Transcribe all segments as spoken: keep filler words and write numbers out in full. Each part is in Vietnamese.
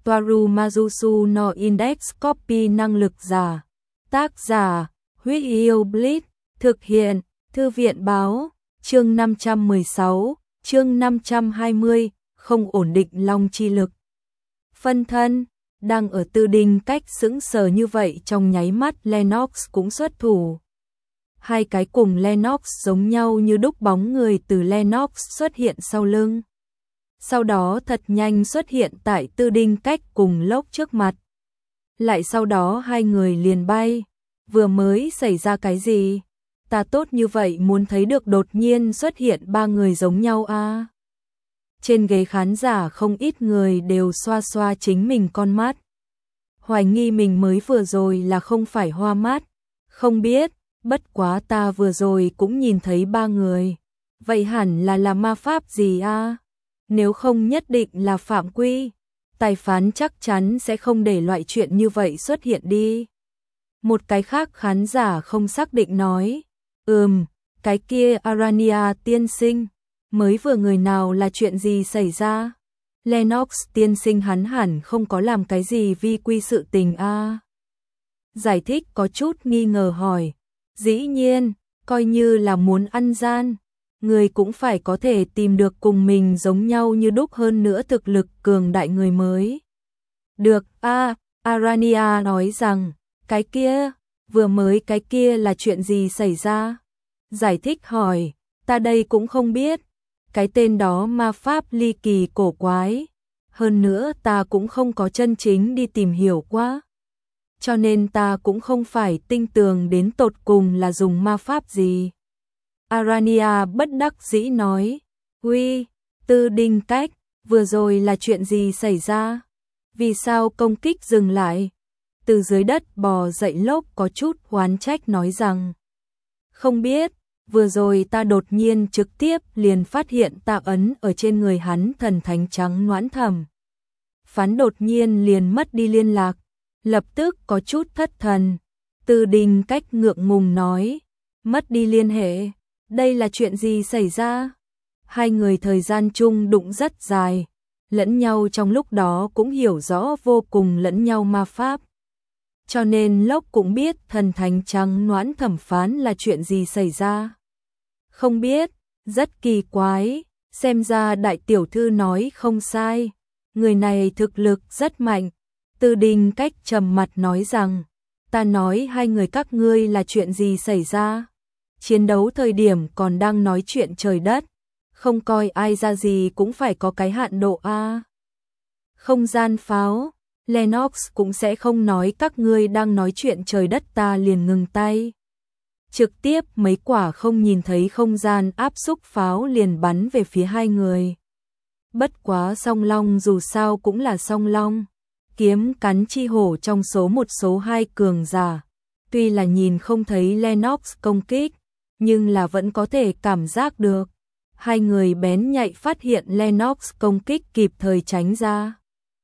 Toaru Majusu no Index Copy năng lực giả. Tác giả, Huyết Yêu Blitz, thực hiện, Thư viện báo, chương năm trăm mười sáu, chương năm trăm hai mươi, không ổn định long chi lực. Phân thân, đang ở Tư Đinh Cách sững sờ như vậy trong nháy mắt Lennox cũng xuất thủ. Hai cái cùng Lennox giống nhau như đúc bóng người từ Lennox xuất hiện sau lưng. Sau đó thật nhanh xuất hiện tại Tư Đinh Cách cùng Lốc trước mặt. Lại sau đó hai người liền bay. Vừa mới xảy ra cái gì? Ta tốt như vậy muốn thấy được đột nhiên xuất hiện ba người giống nhau a. À? Trên ghế khán giả không ít người đều xoa xoa chính mình con mắt. Hoài nghi mình mới vừa rồi là không phải hoa mắt. Không biết, bất quá ta vừa rồi cũng nhìn thấy ba người. Vậy hẳn là là ma pháp gì a? À? Nếu không nhất định là phạm quy. Tài phán chắc chắn sẽ không để loại chuyện như vậy xuất hiện đi. Một cái khác khán giả không xác định nói. Ừm, cái kia Arania tiên sinh. Mới vừa người nào là chuyện gì xảy ra? Lennox tiên sinh hắn hẳn không có làm cái gì vi quy sự tình a. À? Giải thích có chút nghi ngờ hỏi. Dĩ nhiên, coi như là muốn ăn gian. Người cũng phải có thể tìm được cùng mình giống nhau như đúc hơn nữa thực lực cường đại người mới. Được, a, à, Arania nói rằng, cái kia, vừa mới cái kia là chuyện gì xảy ra? Giải thích hỏi, ta đây cũng không biết, cái tên đó ma pháp ly kỳ cổ quái, hơn nữa ta cũng không có chân chính đi tìm hiểu quá. Cho nên ta cũng không phải tinh tường đến tột cùng là dùng ma pháp gì. Arania bất đắc dĩ nói, uy, Tư Đinh Cách, vừa rồi là chuyện gì xảy ra? Vì sao công kích dừng lại? Từ dưới đất bò dậy Lốc có chút oán trách nói rằng, không biết, vừa rồi ta đột nhiên trực tiếp liền phát hiện tạ ấn ở trên người hắn thần thánh trắng noãn thầm. Phán đột nhiên liền mất đi liên lạc, lập tức có chút thất thần. Tư Đinh Cách ngượng ngùng nói, mất đi liên hệ. Đây là chuyện gì xảy ra? Hai người thời gian chung đụng rất dài, lẫn nhau trong lúc đó cũng hiểu rõ vô cùng lẫn nhau ma pháp. Cho nên Lốc cũng biết thần thánh trắng noãn thẩm phán là chuyện gì xảy ra. Không biết, rất kỳ quái, xem ra đại tiểu thư nói không sai. Người này thực lực rất mạnh. Tư Đinh Cách trầm mặt nói rằng, ta nói hai người các ngươi là chuyện gì xảy ra? Chiến đấu thời điểm còn đang nói chuyện trời đất, không coi ai ra gì cũng phải có cái hạn độ a. Không gian pháo, Lennox cũng sẽ không nói các ngươi đang nói chuyện trời đất ta liền ngừng tay. Trực tiếp mấy quả không nhìn thấy không gian áp xúc pháo liền bắn về phía hai người. Bất quá song long dù sao cũng là song long, kiếm cắn chi hổ trong số một số hai cường giả. Tuy là nhìn không thấy Lennox công kích, nhưng là vẫn có thể cảm giác được. Hai người bén nhạy phát hiện Lennox công kích kịp thời tránh ra.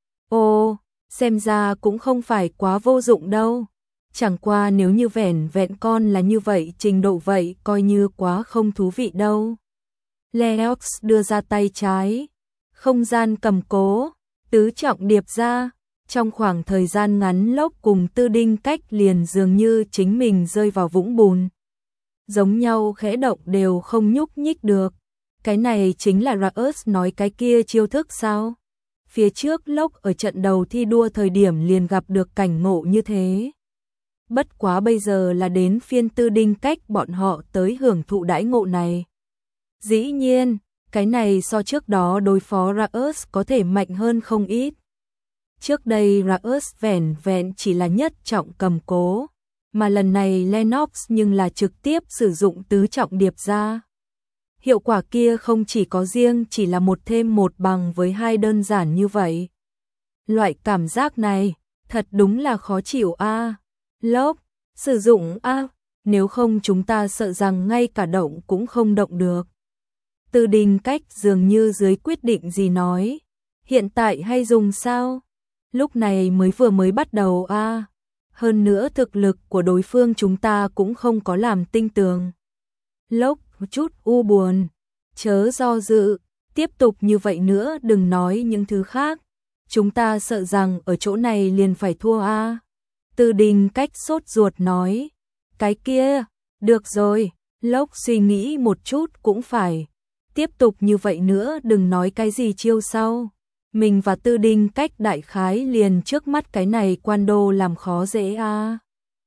Ô, xem ra cũng không phải quá vô dụng đâu. Chẳng qua nếu như vẻn vẹn con là như vậy trình độ vậy coi như quá không thú vị đâu. Lennox đưa ra tay trái. Không gian cầm cố, tứ trọng điệp ra. Trong khoảng thời gian ngắn Lốc cùng Tư Đinh Cách liền dường như chính mình rơi vào vũng bùn. Giống nhau khẽ động đều không nhúc nhích được. Cái này chính là Raus nói cái kia chiêu thức sao? Phía trước Lốc ở trận đầu thi đua thời điểm liền gặp được cảnh ngộ như thế. Bất quá bây giờ là đến phiên Tư Đinh Cách bọn họ tới hưởng thụ đãi ngộ này. Dĩ nhiên, cái này so trước đó đối phó Raus có thể mạnh hơn không ít. Trước đây Raus vẻn vẹn chỉ là nhất trọng cầm cố. Mà lần này Lennox nhưng là trực tiếp sử dụng tứ trọng điệp ra. Hiệu quả kia không chỉ có riêng chỉ là một thêm một bằng với hai đơn giản như vậy. Loại cảm giác này, thật đúng là khó chịu a. À. Lốc, sử dụng a, à, nếu không chúng ta sợ rằng ngay cả động cũng không động được. Tư Đinh Cách dường như dưới quyết định gì nói, hiện tại hay dùng sao? Lúc này mới vừa mới bắt đầu a. À. Hơn nữa thực lực của đối phương chúng ta cũng không có làm tinh tường. Lốc chút u buồn, chớ do dự, tiếp tục như vậy nữa đừng nói những thứ khác. chúng ta sợ rằng ở chỗ này liền phải thua a. À. Tư Đình Cách sốt ruột nói, cái kia, được rồi, Lốc suy nghĩ một chút cũng phải. Tiếp tục như vậy nữa đừng nói cái gì chiêu sau. Mình và Tư Đình Cách đại khái liền trước mắt cái này quan đô làm khó dễ a. À.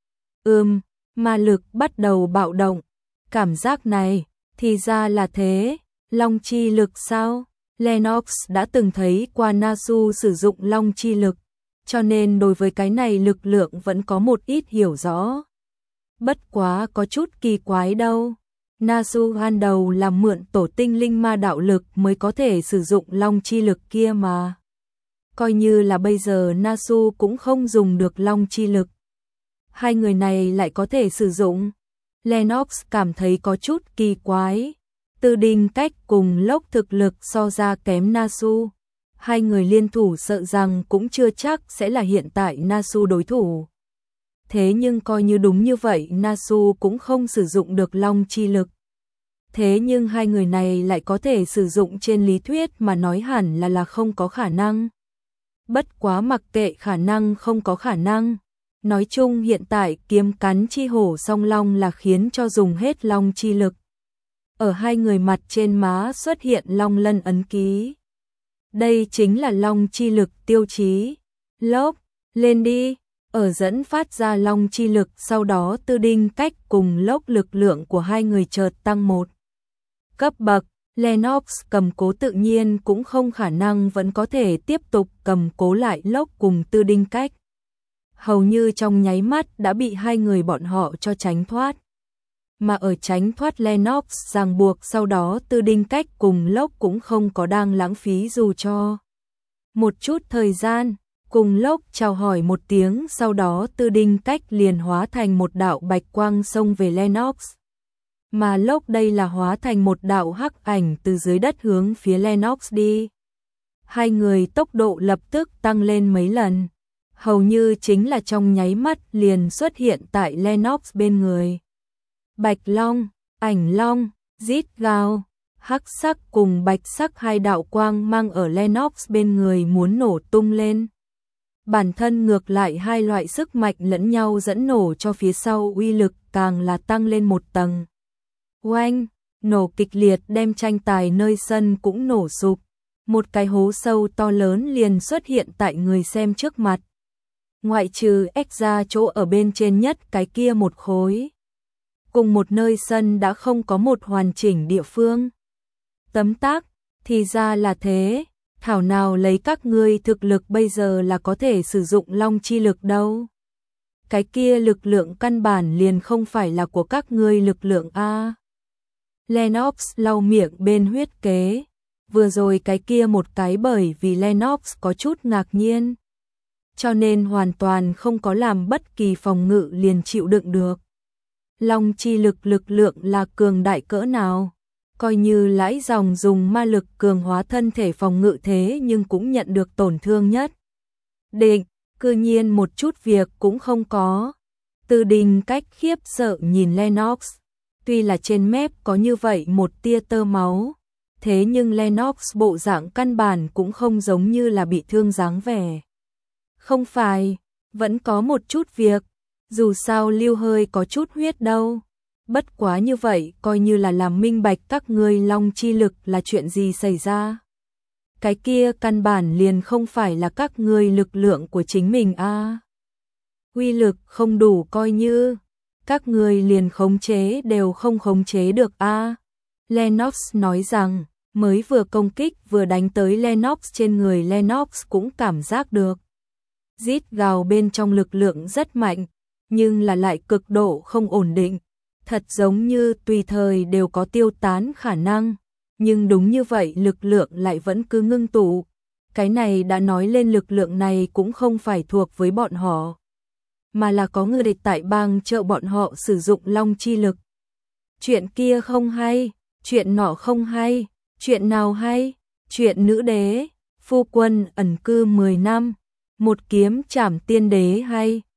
Ừm, ma lực bắt đầu bạo động. Cảm giác này, thì ra là thế, long chi lực sao? Lennox đã từng thấy qua Nasu sử dụng long chi lực, cho nên đối với cái này lực lượng vẫn có một ít hiểu rõ. Bất quá có chút kỳ quái đâu. Nasu ban đầu là mượn tổ tinh linh ma đạo lực mới có thể sử dụng long chi lực kia mà. Coi như là bây giờ Nasu cũng không dùng được long chi lực. Hai người này lại có thể sử dụng. Lennox cảm thấy có chút kỳ quái. Tư Đình Cách cùng Lốc thực lực so ra kém Nasu. Hai người liên thủ sợ rằng cũng chưa chắc sẽ là hiện tại Nasu đối thủ. Thế nhưng coi như đúng như vậy Nasu cũng không sử dụng được long chi lực. Thế nhưng hai người này lại có thể sử dụng trên lý thuyết mà nói hẳn là là không có khả năng. Bất quá mặc kệ khả năng không có khả năng. Nói chung hiện tại kiếm cắn chi hổ song long là khiến cho dùng hết long chi lực. Ở hai người mặt trên má xuất hiện long lân ấn ký. Đây chính là long chi lực tiêu chí. Lốc, lên đi. Ở dẫn phát ra long chi lực sau đó Tư Đình Cách cùng Lốc lực lượng của hai người chợt tăng một cấp bậc. Lennox cầm cố tự nhiên cũng không khả năng vẫn có thể tiếp tục cầm cố lại Lốc cùng Tư Đình Cách. Hầu như trong nháy mắt đã bị hai người bọn họ cho tránh thoát. Mà ở tránh thoát Lennox ràng buộc sau đó Tư Đình Cách cùng Lốc cũng không có đang lãng phí dù cho một chút thời gian. Cùng Lốc chào hỏi một tiếng sau đó Tư Đình Cách liền hóa thành một đạo bạch quang xông về Lennox. Mà Lốc đây là hóa thành một đạo hắc ảnh từ dưới đất hướng phía Lennox đi. Hai người tốc độ lập tức tăng lên mấy lần. Hầu như chính là trong nháy mắt liền xuất hiện tại Lennox bên người. Bạch Long, Ảnh Long, rít gào, hắc sắc cùng bạch sắc hai đạo quang mang ở Lennox bên người muốn nổ tung lên. Bản thân ngược lại hai loại sức mạnh lẫn nhau dẫn nổ cho phía sau uy lực càng là tăng lên một tầng. Oanh, nổ kịch liệt đem tranh tài nơi sân cũng nổ sụp. Một cái hố sâu to lớn liền xuất hiện tại người xem trước mặt. Ngoại trừ ếch ra chỗ ở bên trên nhất cái kia một khối. Cùng một nơi sân đã không có một hoàn chỉnh địa phương. Tấm tắc, thì ra là thế. Thảo nào lấy các ngươi thực lực bây giờ là có thể sử dụng long chi lực đâu. Cái kia lực lượng căn bản liền không phải là của các ngươi lực lượng A. Lennox lau miệng bên huyết kế. Vừa rồi cái kia một cái bởi vì Lennox có chút ngạc nhiên. Cho nên hoàn toàn không có làm bất kỳ phòng ngự liền chịu đựng được. Long chi lực lực lượng là cường đại cỡ nào? Coi như lãi dòng dùng ma lực cường hóa thân thể phòng ngự thế nhưng cũng nhận được tổn thương nhất. Định, cư nhiên một chút việc cũng không có. Tư Đình Cách khiếp sợ nhìn Lennox. Tuy là trên mép có như vậy một tia tơ máu. Thế nhưng Lennox bộ dạng căn bản cũng không giống như là bị thương dáng vẻ. Không phải, vẫn có một chút việc. Dù sao lưu hơi có chút huyết đâu. Bất quá như vậy coi như là làm minh bạch các ngươi long chi lực là chuyện gì xảy ra. Cái kia căn bản liền không phải là các ngươi lực lượng của chính mình a. À. Uy lực không đủ coi như các ngươi liền khống chế đều không khống chế được a. À. Lennox nói rằng mới vừa công kích vừa đánh tới Lennox trên người Lennox cũng cảm giác được. Rít gào bên trong lực lượng rất mạnh, nhưng là lại cực độ không ổn định. Thật giống như tùy thời đều có tiêu tán khả năng, nhưng đúng như vậy lực lượng lại vẫn cứ ngưng tụ. Cái này đã nói lên lực lượng này cũng không phải thuộc với bọn họ, mà là có người địch tại bang trợ bọn họ sử dụng long chi lực. Chuyện kia không hay, chuyện nọ không hay, chuyện nào hay, chuyện nữ đế, phu quân ẩn cư mười năm, một kiếm trảm tiên đế hay,